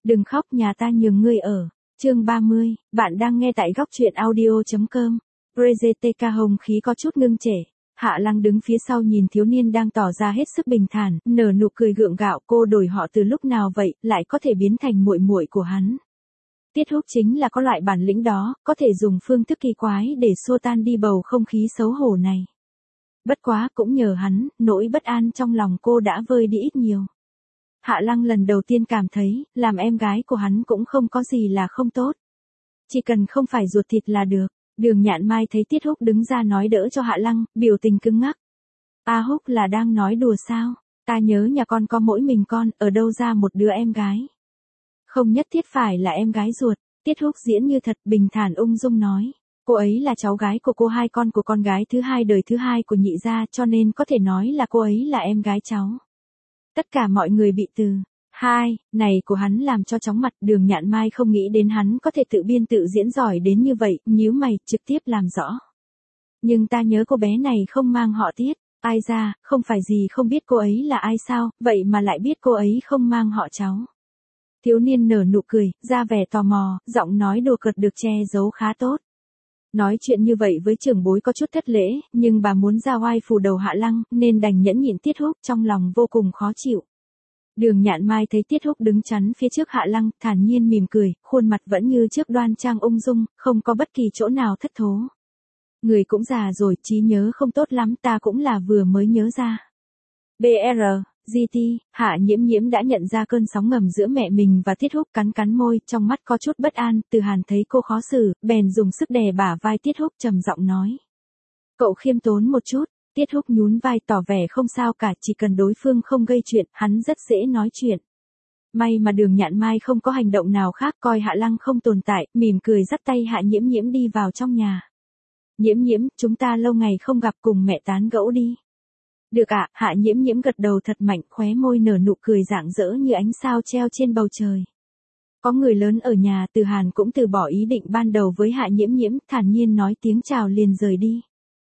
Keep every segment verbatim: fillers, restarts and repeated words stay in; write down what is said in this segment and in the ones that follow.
Đừng khóc, nhà ta nhường ngươi ở. Chương ba mươi, bạn đang nghe tại góc truyện audio chấm com. Prezeteka hồng khí có chút ngưng trệ. Hạ Lăng đứng phía sau nhìn thiếu niên đang tỏ ra hết sức bình thản, nở nụ cười gượng gạo, cô đổi họ từ lúc nào vậy, lại có thể biến thành muội muội của hắn. Tiết Húc chính là có loại bản lĩnh đó, có thể dùng phương thức kỳ quái để xua tan đi bầu không khí xấu hổ này. Bất quá cũng nhờ hắn, nỗi bất an trong lòng cô đã vơi đi ít nhiều. Hạ Lăng lần đầu tiên cảm thấy, làm em gái của hắn cũng không có gì là không tốt. Chỉ cần không phải ruột thịt là được. Đường Nhạn Mai thấy Tiết Húc đứng ra nói đỡ cho Hạ Lăng, biểu tình cứng ngắc. A Húc là đang nói đùa sao? Ta nhớ nhà con có mỗi mình con, ở đâu ra một đứa em gái? Không nhất thiết phải là em gái ruột. Tiết Húc diễn như thật, bình thản ung dung nói. Cô ấy là cháu gái của cô, hai con của con gái thứ hai đời thứ hai của nhị gia, cho nên có thể nói là cô ấy là em gái cháu. Tất cả mọi người bị từ hai này của hắn làm cho chóng mặt. Đường Nhạn Mai không nghĩ đến hắn có thể tự biên tự diễn giỏi đến như vậy, nhíu mày, trực tiếp làm rõ. Nhưng ta nhớ cô bé này không mang họ Tiết. Ai ra, không phải gì không biết cô ấy là ai sao, vậy mà lại biết cô ấy không mang họ cháu. Thiếu niên nở nụ cười, ra vẻ tò mò, giọng nói đùa cợt được che giấu khá tốt. Nói chuyện như vậy với trưởng bối có chút thất lễ, nhưng bà muốn ra oai phủ đầu Hạ Lăng, nên đành nhẫn nhịn Tiết Húc, trong lòng vô cùng khó chịu. Đường Nhạn Mai thấy Tiết Húc đứng chắn phía trước Hạ Lăng, thản nhiên mỉm cười, khuôn mặt vẫn như trước đoan trang ung dung, không có bất kỳ chỗ nào thất thố. Người cũng già rồi, trí nhớ không tốt lắm, ta cũng là vừa mới nhớ ra. bê rờ, giê tê, Hạ Nhiễm Nhiễm đã nhận ra cơn sóng ngầm giữa mẹ mình và Tiết Húc, cắn cắn môi, trong mắt có chút bất an. Từ Hàn thấy cô khó xử, bèn dùng sức đè bả vai Tiết Húc, trầm giọng nói. Cậu khiêm tốn một chút. Tiết Húc nhún vai tỏ vẻ không sao cả, chỉ cần đối phương không gây chuyện, hắn rất dễ nói chuyện. May mà Đường Nhạn Mai không có hành động nào khác, coi Hạ Lăng không tồn tại, mỉm cười dắt tay Hạ Nhiễm Nhiễm đi vào trong nhà. Nhiễm Nhiễm, chúng ta lâu ngày không gặp, cùng mẹ tán gẫu đi. Được ạ, à, Hạ Nhiễm Nhiễm gật đầu thật mạnh, khóe môi nở nụ cười rạng rỡ như ánh sao treo trên bầu trời. Có người lớn ở nhà, Từ Hàn cũng từ bỏ ý định ban đầu với Hạ Nhiễm Nhiễm, thản nhiên nói tiếng chào liền rời đi.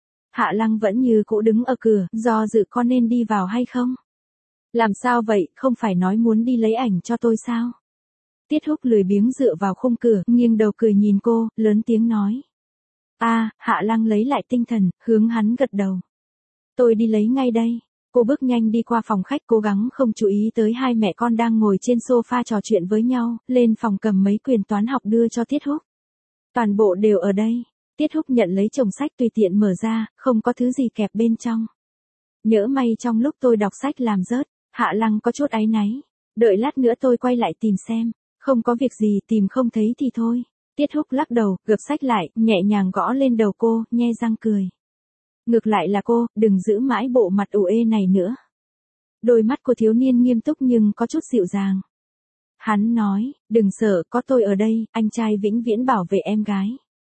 Hạ Lăng vẫn như cũ đứng ở cửa, do dự có nên đi vào hay không? Làm sao vậy, không phải nói muốn đi lấy ảnh cho tôi sao? Tiết Húc lười biếng dựa vào khung cửa, nghiêng đầu cười nhìn cô, lớn tiếng nói. A, à, Hạ Lăng lấy lại tinh thần, hướng hắn gật đầu. Tôi đi lấy ngay đây. Cô bước nhanh đi qua phòng khách, cố gắng không chú ý tới hai mẹ con đang ngồi trên sofa trò chuyện với nhau, lên phòng cầm mấy quyển toán học đưa cho Tiết Húc. Toàn bộ đều ở đây. Tiết Húc nhận lấy chồng sách tùy tiện mở ra, không có thứ gì kẹp bên trong. Nhỡ may trong lúc tôi đọc sách làm rớt. Hạ Lăng có chút áy náy. Đợi lát nữa tôi quay lại tìm xem. Không có việc gì, tìm không thấy thì thôi. Tiết Húc lắc đầu, gập sách lại, nhẹ nhàng gõ lên đầu cô, nhe răng cười. Ngược lại là cô, đừng giữ mãi bộ mặt ủ ê này nữa. Đôi mắt của thiếu niên nghiêm túc nhưng có chút dịu dàng. Hắn nói, đừng sợ, có tôi ở đây, anh trai vĩnh viễn bảo vệ em gái.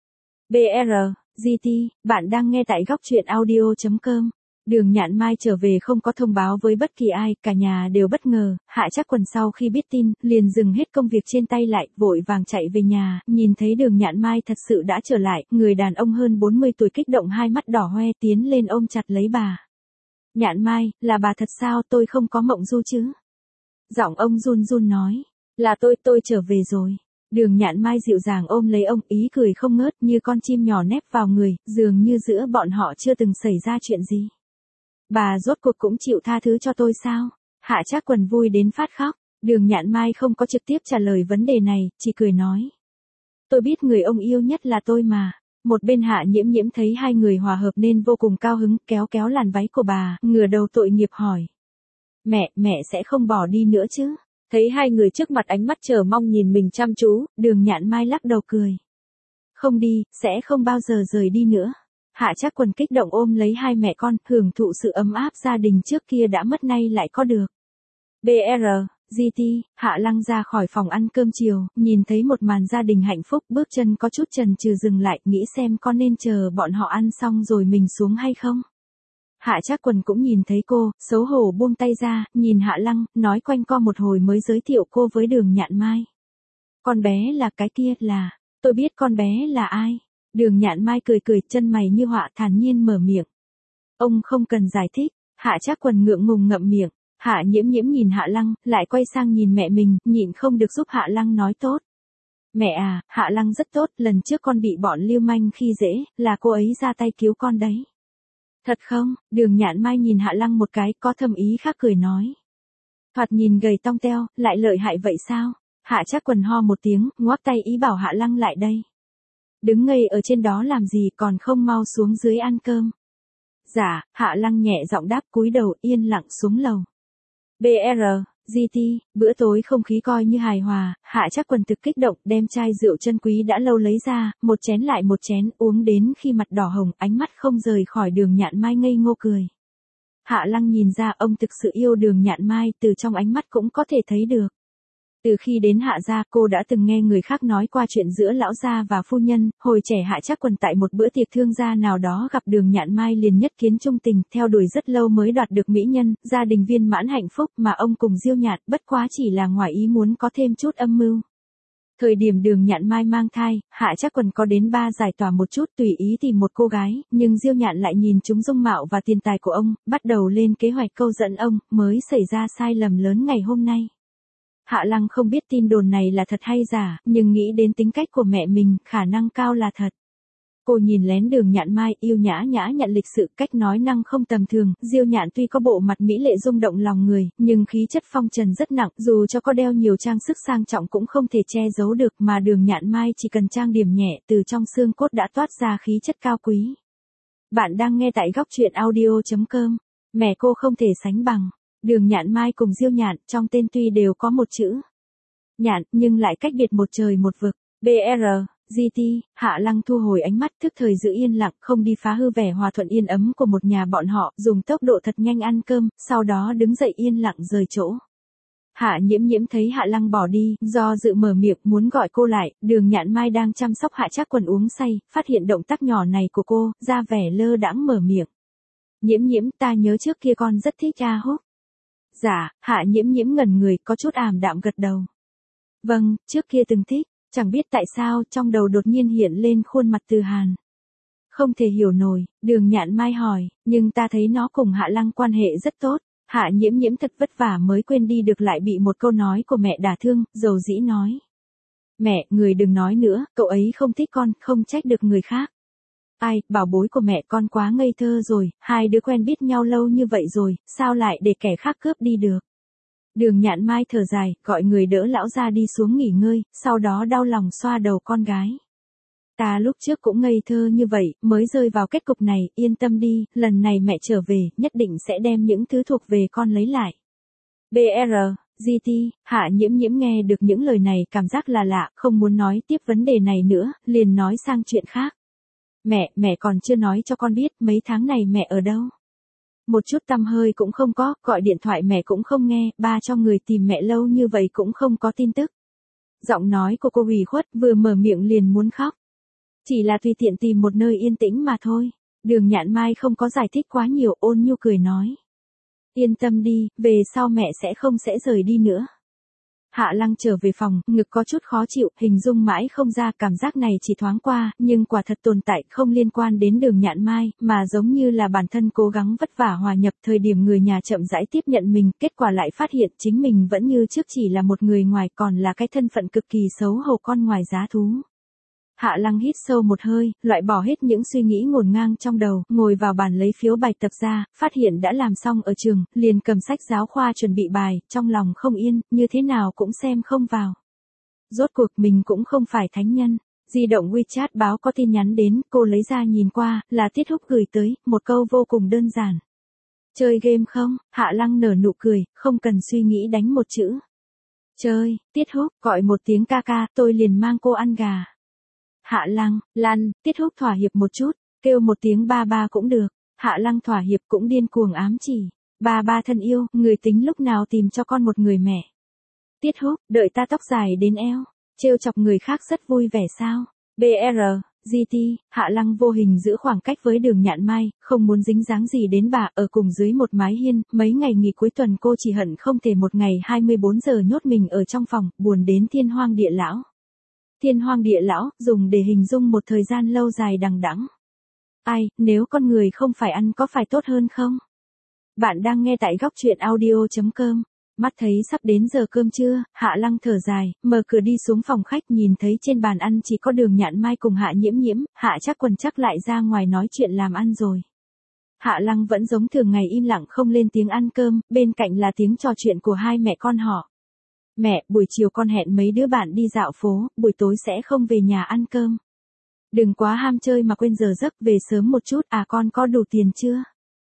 bê rờ, giê tê, bạn đang nghe tại góc truyện audio chấm com. Đường Nhạn Mai trở về không có thông báo với bất kỳ ai, cả nhà đều bất ngờ. Hạ Trác Quần sau khi biết tin, liền dừng hết công việc trên tay lại, vội vàng chạy về nhà, nhìn thấy Đường Nhạn Mai thật sự đã trở lại, người đàn ông hơn bốn mươi tuổi kích động hai mắt đỏ hoe tiến lên ôm chặt lấy bà. Nhạn Mai, là bà thật sao, tôi không có mộng du chứ? Giọng ông run run nói, là tôi, tôi trở về rồi. Đường Nhạn Mai dịu dàng ôm lấy ông, ý cười không ngớt như con chim nhỏ nép vào người, dường như giữa bọn họ chưa từng xảy ra chuyện gì. Bà rốt cuộc cũng chịu tha thứ cho tôi sao? Hạ Trác Quần vui đến phát khóc. Đường Nhạn Mai không có trực tiếp trả lời vấn đề này, chỉ cười nói. Tôi biết người ông yêu nhất là tôi mà. Một bên Hạ Nhiễm Nhiễm thấy hai người hòa hợp nên vô cùng cao hứng, kéo kéo làn váy của bà, ngửa đầu tội nghiệp hỏi. Mẹ, mẹ sẽ không bỏ đi nữa chứ? Thấy hai người trước mặt ánh mắt chờ mong nhìn mình chăm chú, Đường Nhạn Mai lắc đầu cười. Không đi, sẽ không bao giờ rời đi nữa. Hạ Trác Quần kích động ôm lấy hai mẹ con, hưởng thụ sự ấm áp gia đình trước kia đã mất nay lại có được. bê rờ, giê tê, Hạ Lăng ra khỏi phòng ăn cơm chiều, nhìn thấy một màn gia đình hạnh phúc, bước chân có chút chần chừ dừng lại, nghĩ xem có nên chờ bọn họ ăn xong rồi mình xuống hay không. Hạ Trác Quần cũng nhìn thấy cô, xấu hổ buông tay ra, nhìn Hạ Lăng, nói quanh co một hồi mới giới thiệu cô với Đường Nhạn Mai. Con bé là cái kia, là, tôi biết con bé là ai. Đường Nhạn Mai cười cười, chân mày như họa, thản nhiên mở miệng. Ông không cần giải thích. Hạ Trác Quần ngượng ngùng ngậm miệng. Hạ Nhiễm Nhiễm nhìn Hạ Lăng, lại quay sang nhìn mẹ mình, nhịn không được giúp Hạ Lăng nói tốt. Mẹ à, Hạ Lăng rất tốt, lần trước con bị bọn lưu manh khi dễ, là cô ấy ra tay cứu con đấy. Thật không? Đường Nhạn Mai nhìn Hạ Lăng một cái, có thâm ý khác cười nói. Thoạt nhìn gầy tong teo, lại lợi hại vậy sao? Hạ Trác Quần ho một tiếng, ngoắc tay ý bảo Hạ Lăng lại đây. Đứng ngây ở trên đó làm gì còn không mau xuống dưới ăn cơm. Dạ, Hạ Lăng nhẹ giọng đáp cúi đầu yên lặng xuống lầu. bê rờ, giê tê, bữa tối không khí coi như hài hòa, Hạ Trác Quần thực kích động đem chai rượu chân quý đã lâu lấy ra, một chén lại một chén uống đến khi mặt đỏ hồng ánh mắt không rời khỏi Đường Nhạn Mai ngây ngô cười. Hạ Lăng nhìn ra ông thực sự yêu Đường Nhạn Mai từ trong ánh mắt cũng có thể thấy được. Từ khi đến Hạ gia cô đã từng nghe người khác nói qua chuyện giữa lão gia và phu nhân, hồi trẻ Hạ Trác Quần tại một bữa tiệc thương gia nào đó gặp Đường Nhạn Mai liền nhất kiến trung tình, theo đuổi rất lâu mới đoạt được mỹ nhân, gia đình viên mãn hạnh phúc mà ông cùng Diêu Nhạn bất quá chỉ là ngoài ý muốn có thêm chút âm mưu. Thời điểm Đường Nhạn Mai mang thai, Hạ Trác Quần có đến ba giải tỏa một chút tùy ý tìm một cô gái, nhưng Diêu Nhạn lại nhìn trúng dung mạo và tiền tài của ông, bắt đầu lên kế hoạch câu dẫn ông, mới xảy ra sai lầm lớn ngày hôm nay. Hạ Lăng không biết tin đồn này là thật hay giả, nhưng nghĩ đến tính cách của mẹ mình, khả năng cao là thật. Cô nhìn lén Đường Nhạn Mai, yêu nhã nhã nhận lịch sự, cách nói năng không tầm thường, Diêu Nhạn tuy có bộ mặt mỹ lệ rung động lòng người, nhưng khí chất phong trần rất nặng, dù cho có đeo nhiều trang sức sang trọng cũng không thể che giấu được, mà Đường Nhạn Mai chỉ cần trang điểm nhẹ, từ trong xương cốt đã toát ra khí chất cao quý. Bạn đang nghe tại góc truyện audio chấm com. Mẹ cô không thể sánh bằng. Đường Nhạn Mai cùng Diêu Nhạn, trong tên tuy đều có một chữ Nhạn, nhưng lại cách biệt một trời một vực. bê rờ, giê tê, Hạ Lăng thu hồi ánh mắt, thức thời giữ yên lặng, không đi phá hư vẻ hòa thuận yên ấm của một nhà bọn họ, dùng tốc độ thật nhanh ăn cơm, sau đó đứng dậy yên lặng rời chỗ. Hạ Nhiễm Nhiễm thấy Hạ Lăng bỏ đi, do dự mở miệng muốn gọi cô lại, Đường Nhạn Mai đang chăm sóc Hạ Trác Quần uống say, phát hiện động tác nhỏ này của cô, ra vẻ lơ đãng mở miệng. Nhiễm Nhiễm, ta nhớ trước kia con rất thích A Húc. Dạ, Hạ Nhiễm Nhiễm ngẩn người, có chút ảm đạm gật đầu. Vâng, trước kia từng thích, chẳng biết tại sao trong đầu đột nhiên hiện lên khuôn mặt Từ Hàn. Không thể hiểu nổi, Đường Nhạn Mai hỏi, nhưng ta thấy nó cùng Hạ Lăng quan hệ rất tốt. Hạ Nhiễm Nhiễm thật vất vả mới quên đi được lại bị một câu nói của mẹ đả thương, dầu dĩ nói. Mẹ, người đừng nói nữa, cậu ấy không thích con, không trách được người khác. Ai, bảo bối của mẹ con quá ngây thơ rồi, hai đứa quen biết nhau lâu như vậy rồi, sao lại để kẻ khác cướp đi được. Đường Nhạn Mai thở dài, gọi người đỡ lão ra đi xuống nghỉ ngơi, sau đó đau lòng xoa đầu con gái. Ta lúc trước cũng ngây thơ như vậy, mới rơi vào kết cục này, yên tâm đi, lần này mẹ trở về, nhất định sẽ đem những thứ thuộc về con lấy lại. bê rờ, giê tê, Hạ Nhiễm Nhiễm nghe được những lời này cảm giác là lạ, không muốn nói tiếp vấn đề này nữa, liền nói sang chuyện khác. Mẹ, mẹ còn chưa nói cho con biết mấy tháng này mẹ ở đâu. Một chút tăm hơi cũng không có, gọi điện thoại mẹ cũng không nghe, ba cho người tìm mẹ lâu như vậy cũng không có tin tức. Giọng nói của cô ủy khuất, vừa mở miệng liền muốn khóc. Chỉ là tùy tiện tìm một nơi yên tĩnh mà thôi. Đường Nhạn Mai không có giải thích quá nhiều, ôn nhu cười nói. Yên tâm đi, về sau mẹ sẽ không sẽ rời đi nữa. Hạ Lăng trở về phòng, ngực có chút khó chịu, hình dung mãi không ra, cảm giác này chỉ thoáng qua, nhưng quả thật tồn tại, không liên quan đến Đường Nhạn Mai, mà giống như là bản thân cố gắng vất vả hòa nhập, thời điểm người nhà chậm rãi tiếp nhận mình, kết quả lại phát hiện chính mình vẫn như trước chỉ là một người ngoài, còn là cái thân phận cực kỳ xấu hổ con ngoài giá thú. Hạ Lăng hít sâu một hơi, loại bỏ hết những suy nghĩ ngổn ngang trong đầu, ngồi vào bàn lấy phiếu bài tập ra, phát hiện đã làm xong ở trường, liền cầm sách giáo khoa chuẩn bị bài, trong lòng không yên, như thế nào cũng xem không vào. Rốt cuộc mình cũng không phải thánh nhân. Di động WeChat báo có tin nhắn đến, cô lấy ra nhìn qua, là Tiết Húc gửi tới, một câu vô cùng đơn giản. Chơi game không? Hạ Lăng nở nụ cười, không cần suy nghĩ đánh một chữ. Chơi, Tiết Húc, gọi một tiếng ca ca, tôi liền mang cô ăn gà. Hạ Lăng, lăn, Tiết Húc thỏa hiệp một chút, kêu một tiếng ba ba cũng được. Hạ Lăng thỏa hiệp cũng điên cuồng ám chỉ. Ba ba thân yêu, người tính lúc nào tìm cho con một người mẹ. Tiết Húc, đợi ta tóc dài đến eo. Trêu chọc người khác rất vui vẻ sao. bê rờ, giê tê, Hạ Lăng vô hình giữ khoảng cách với Đường Nhạn Mai, không muốn dính dáng gì đến bà, ở cùng dưới một mái hiên, mấy ngày nghỉ cuối tuần cô chỉ hận không thể một ngày hai mươi bốn giờ nhốt mình ở trong phòng, buồn đến thiên hoang địa lão. Thiên hoang địa lão, dùng để hình dung một thời gian lâu dài đằng đẵng. Ai, nếu con người không phải ăn có phải tốt hơn không? Bạn đang nghe tại góc chuyện audio chấm com. Mắt thấy sắp đến giờ cơm trưa, Hạ Lăng thở dài, mở cửa đi xuống phòng khách nhìn thấy trên bàn ăn chỉ có Đường Nhạn Mai cùng Hạ Nhiễm Nhiễm, Hạ Trác Quần chắc lại ra ngoài nói chuyện làm ăn rồi. Hạ Lăng vẫn giống thường ngày im lặng không lên tiếng ăn cơm, bên cạnh là tiếng trò chuyện của hai mẹ con họ. Mẹ, buổi chiều con hẹn mấy đứa bạn đi dạo phố, buổi tối sẽ không về nhà ăn cơm. Đừng quá ham chơi mà quên giờ giấc, về sớm một chút. À, con có đủ tiền chưa?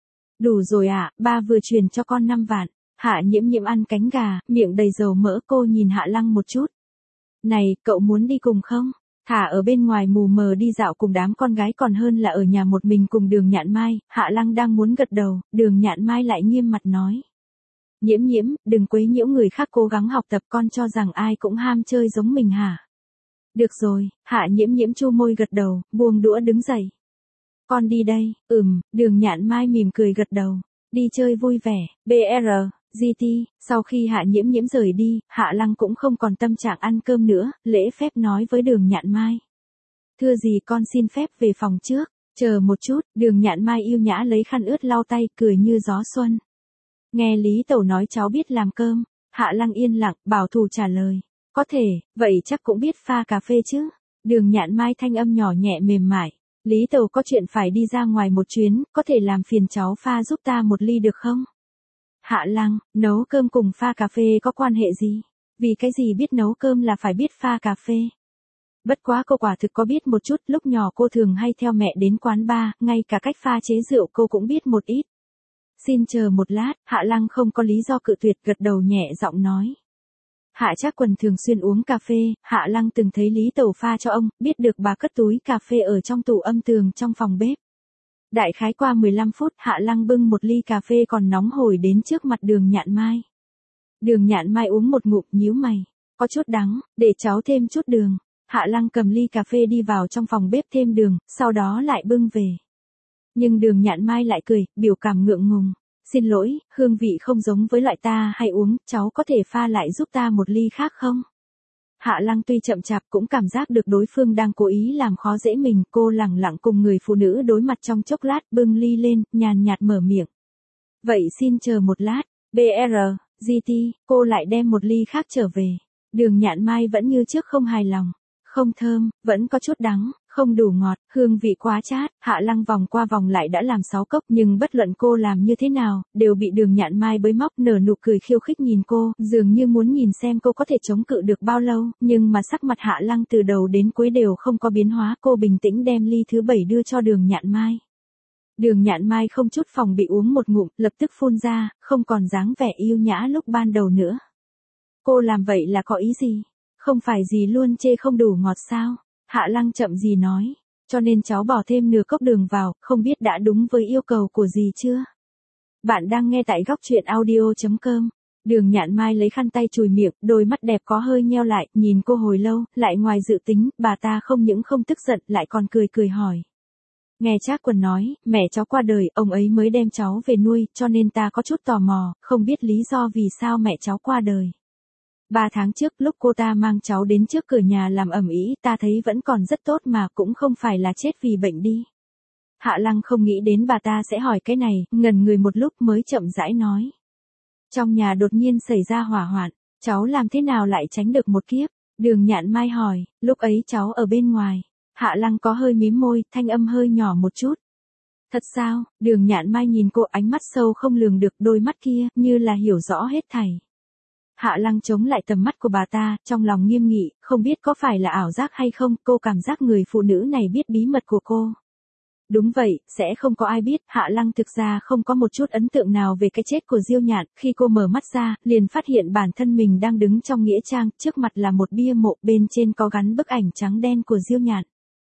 Đủ rồi ạ, à, ba vừa truyền cho con năm vạn. Hạ Nhiễm Nhiễm ăn cánh gà, miệng đầy dầu mỡ, cô nhìn Hạ Lăng một chút. Này, cậu muốn đi cùng không? Thả ở bên ngoài mù mờ đi dạo cùng đám con gái còn hơn là ở nhà một mình cùng Đường Nhạn Mai. Hạ Lăng đang muốn gật đầu, Đường Nhạn Mai lại nghiêm mặt nói. Nhiễm Nhiễm, đừng quấy nhiễu người khác cố gắng học tập, con cho rằng ai cũng ham chơi giống mình hả? Được rồi, Hạ Nhiễm Nhiễm chu môi gật đầu, buông đũa đứng dậy. Con đi đây. Ừm, Đường Nhạn Mai mỉm cười gật đầu. Đi chơi vui vẻ. bê rờ, giê tê, sau khi Hạ Nhiễm Nhiễm rời đi, Hạ Lăng cũng không còn tâm trạng ăn cơm nữa, lễ phép nói với Đường Nhạn Mai. Thưa gì, con xin phép về phòng trước. Chờ một chút. Đường Nhạn Mai yêu nhã lấy khăn ướt lau tay, cười như gió xuân. Nghe Lý Tẩu nói cháu biết làm cơm. Hạ Lăng yên lặng, bảo thủ trả lời. Có thể, vậy chắc cũng biết pha cà phê chứ. Đường Nhạn Mai thanh âm nhỏ nhẹ mềm mại. Lý Tẩu có chuyện phải đi ra ngoài một chuyến, có thể làm phiền cháu pha giúp ta một ly được không? Hạ Lăng, nấu cơm cùng pha cà phê có quan hệ gì? Vì cái gì biết nấu cơm là phải biết pha cà phê? Bất quá cô quả thực có biết một chút, lúc nhỏ cô thường hay theo mẹ đến quán bar, ngay cả cách pha chế rượu cô cũng biết một ít. Xin chờ một lát. Hạ Lăng không có lý do cự tuyệt, gật đầu nhẹ giọng nói. Hạ Trác Quần thường xuyên uống cà phê, Hạ Lăng từng thấy Lý Tẩu pha cho ông, biết được bà cất túi cà phê ở trong tủ âm tường trong phòng bếp. Đại khái qua mười lăm phút, Hạ Lăng bưng một ly cà phê còn nóng hổi đến trước mặt Đường Nhạn Mai. Đường Nhạn Mai uống một ngụm nhíu mày. Có chút đắng, để cháu thêm chút đường. Hạ Lăng cầm ly cà phê đi vào trong phòng bếp thêm đường, sau đó lại bưng về. Nhưng Đường Nhạn Mai lại cười, biểu cảm ngượng ngùng. Xin lỗi, hương vị không giống với loại ta hay uống, cháu có thể pha lại giúp ta một ly khác không? Hạ Lăng tuy chậm chạp cũng cảm giác được đối phương đang cố ý làm khó dễ mình, cô lẳng lặng cùng người phụ nữ đối mặt trong chốc lát, bưng ly lên, nhàn nhạt mở miệng. Vậy xin chờ một lát. bê rờ, giê tê, cô lại đem một ly khác trở về. Đường Nhạn Mai vẫn như trước không hài lòng. Không thơm, vẫn có chút đắng, không đủ ngọt, hương vị quá chát. Hạ Lăng vòng qua vòng lại đã làm sáu cốc, nhưng bất luận cô làm như thế nào, đều bị Đường Nhạn Mai bới móc, nở nụ cười khiêu khích nhìn cô, dường như muốn nhìn xem cô có thể chống cự được bao lâu, nhưng mà sắc mặt Hạ Lăng từ đầu đến cuối đều không có biến hóa, cô bình tĩnh đem ly thứ bảy đưa cho Đường Nhạn Mai. Đường Nhạn Mai không chút phòng bị uống một ngụm, lập tức phun ra, không còn dáng vẻ yêu nhã lúc ban đầu nữa. Cô làm vậy là có ý gì? Không phải gì luôn chê không đủ ngọt sao? Hạ Lăng chậm gì nói. Cho nên cháu bỏ thêm nửa cốc đường vào, không biết đã đúng với yêu cầu của dì chưa? Bạn đang nghe tại góc chuyện audio chấm com. Đường Nhạn Mai lấy khăn tay chùi miệng, đôi mắt đẹp có hơi nheo lại, nhìn cô hồi lâu, lại ngoài dự tính, bà ta không những không tức giận, lại còn cười cười hỏi. Nghe Trác Quần nói, mẹ cháu qua đời, ông ấy mới đem cháu về nuôi, cho nên ta có chút tò mò, không biết lý do vì sao mẹ cháu qua đời. Ba tháng trước, lúc cô ta mang cháu đến trước cửa nhà làm ầm ĩ, ta thấy vẫn còn rất tốt mà, cũng không phải là chết vì bệnh đi. Hạ Lăng không nghĩ đến bà ta sẽ hỏi cái này, ngần người một lúc mới chậm rãi nói. Trong nhà đột nhiên xảy ra hỏa hoạn, cháu làm thế nào lại tránh được một kiếp? Đường Nhạn Mai hỏi, lúc ấy cháu ở bên ngoài. Hạ Lăng có hơi mím môi, thanh âm hơi nhỏ một chút. Thật sao? Đường Nhạn Mai nhìn cô, ánh mắt sâu không lường được, đôi mắt kia, như là hiểu rõ hết thảy. Hạ Lăng chống lại tầm mắt của bà ta, trong lòng nghiêm nghị, không biết có phải là ảo giác hay không, cô cảm giác người phụ nữ này biết bí mật của cô. Đúng vậy, sẽ không có ai biết, Hạ Lăng thực ra không có một chút ấn tượng nào về cái chết của Diêu Nhạn, khi cô mở mắt ra, liền phát hiện bản thân mình đang đứng trong nghĩa trang, trước mặt là một bia mộ, bên trên có gắn bức ảnh trắng đen của Diêu Nhạn.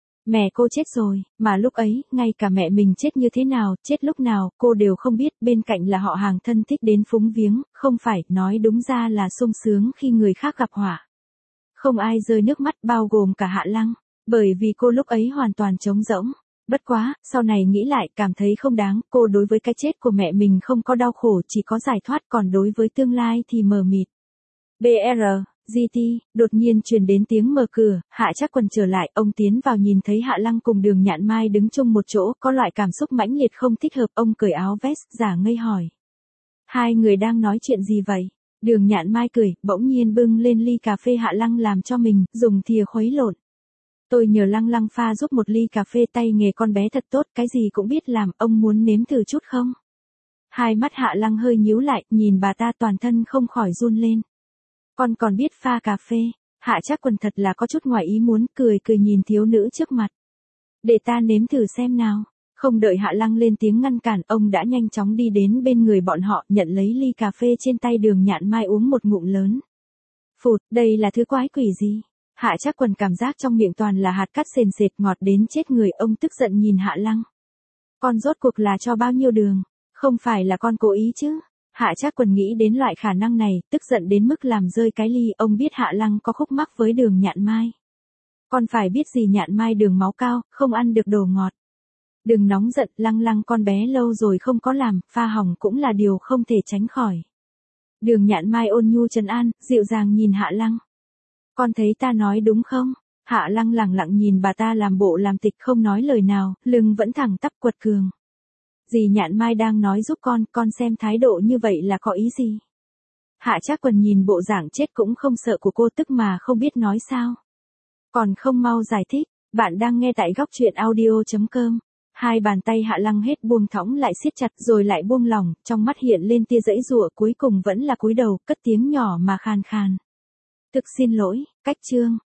Mẹ cô chết rồi, mà lúc ấy, ngay cả mẹ mình chết như thế nào, chết lúc nào, cô đều không biết, bên cạnh là họ hàng thân thích đến phúng viếng, không phải, nói đúng ra là sung sướng khi người khác gặp họa. Không ai rơi nước mắt, bao gồm cả Hạ Lăng, bởi vì cô lúc ấy hoàn toàn trống rỗng. Bất quá, sau này nghĩ lại, cảm thấy không đáng, cô đối với cái chết của mẹ mình không có đau khổ, chỉ có giải thoát, còn đối với tương lai thì mờ mịt. bê rờ, giê tê, đột nhiên truyền đến tiếng mở cửa, Hạ Trác Quần trở lại, ông tiến vào nhìn thấy Hạ Lăng cùng Đường Nhạn Mai đứng chung một chỗ, có loại cảm xúc mãnh liệt không thích hợp, ông cởi áo vest, giả ngây hỏi. Hai người đang nói chuyện gì vậy? Đường Nhạn Mai cười, bỗng nhiên bưng lên ly cà phê Hạ Lăng làm cho mình, dùng thìa khuấy lộn. Tôi nhờ Lăng Lăng pha giúp một ly cà phê, tay nghề con bé thật tốt, cái gì cũng biết làm, ông muốn nếm thử chút không? Hai mắt Hạ Lăng hơi nhíu lại, nhìn bà ta toàn thân không khỏi run lên. Con còn biết pha cà phê. Hạ Trác Quần thật là có chút ngoài ý muốn, cười cười nhìn thiếu nữ trước mặt. Để ta nếm thử xem nào. Không đợi Hạ Lăng lên tiếng ngăn cản, ông đã nhanh chóng đi đến bên người bọn họ, nhận lấy ly cà phê trên tay Đường Nhạn Mai uống một ngụm lớn. Phụt, đây là thứ quái quỷ gì? Hạ Trác Quần cảm giác trong miệng toàn là hạt cát sền sệt, ngọt đến chết người, ông tức giận nhìn Hạ Lăng. Con rốt cuộc là cho bao nhiêu đường? Không phải là con cố ý chứ? Hạ Trác Quần nghĩ đến loại khả năng này, tức giận đến mức làm rơi cái ly, ông biết Hạ Lăng có khúc mắc với Đường Nhạn Mai. Con phải biết gì, Nhạn Mai đường máu cao, không ăn được đồ ngọt. Đừng nóng giận, Lăng Lăng con bé lâu rồi không có làm, pha hỏng cũng là điều không thể tránh khỏi. Đường Nhạn Mai ôn nhu trấn an, dịu dàng nhìn Hạ Lăng. Con thấy ta nói đúng không? Hạ Lăng lẳng lặng nhìn bà ta làm bộ làm tịch không nói lời nào, lưng vẫn thẳng tắp quật cường. Dì Nhạn Mai đang nói giúp con, con xem thái độ như vậy là có ý gì? Hạ Trác Quần nhìn bộ dạng chết cũng không sợ của cô, tức mà không biết nói sao. Còn không mau giải thích, bạn đang nghe tại góc truyện audio chấm com. Hai bàn tay Hạ Lăng hết buông thõng lại siết chặt rồi lại buông lỏng, trong mắt hiện lên tia giãy giụa, cuối cùng vẫn là cúi đầu, cất tiếng nhỏ mà khàn khàn. Thực xin lỗi, cách chương.